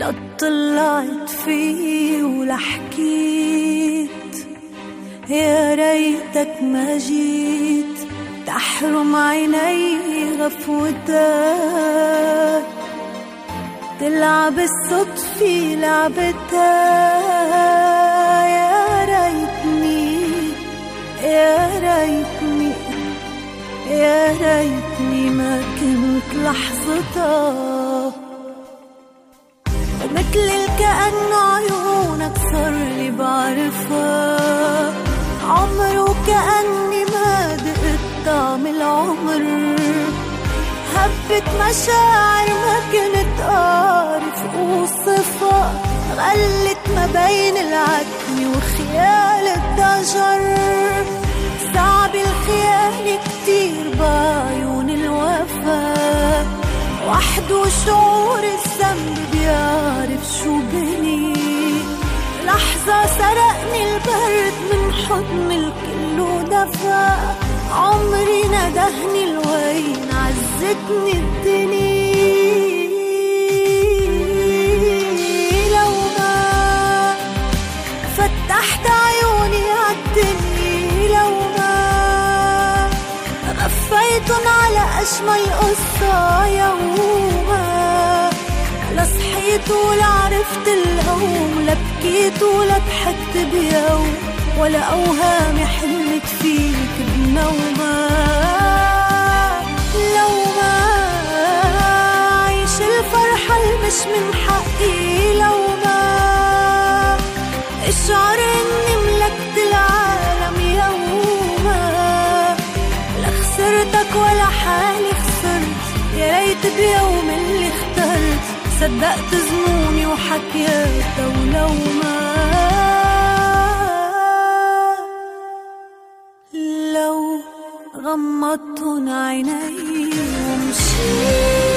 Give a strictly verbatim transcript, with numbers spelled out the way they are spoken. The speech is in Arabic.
لا طلعت فيه ولا حكيت، يا ريتك ما جيت تحرم عيني غفوتك، تلعب الصدفة لعبتها. يا ريتني يا ريتني يا ريتني ما كنت لحظتها، ومثل الكأن عيونك صارلي بعرفها، عمر وكأني ما دقت طعم العمر، هبت مشاعر ما كنت أعرف أوصفها، غلت ما بين العتمة وخيال الضجر، صعب الخيانة كتير بعيون الوفا، وحده شعور الذنب بيعرف شو بني، لحظة سرقني البرد من حضن الكل ودفا، عمري ندهني الوين عزتني الدنيا، لو ما فتحت عيوني عالدنيا، لو ما غفيتن على أجمل قصة يوما، لا صحيت ولا عرفت الهوم، لا بكيت ولا ضحكت بيوم، ولا أوهامي حلمت فيك بنومة، لو ما عيش الفرحة المش من حقي، لو ما اشعر اني ملكت العالم يوما، لا خسرتك ولا حالي خسرت، يا ريت بيوم اللي اخترت صدقت ظنوني وحكيت ولو ما، لو غمضتن عيني ومشيت.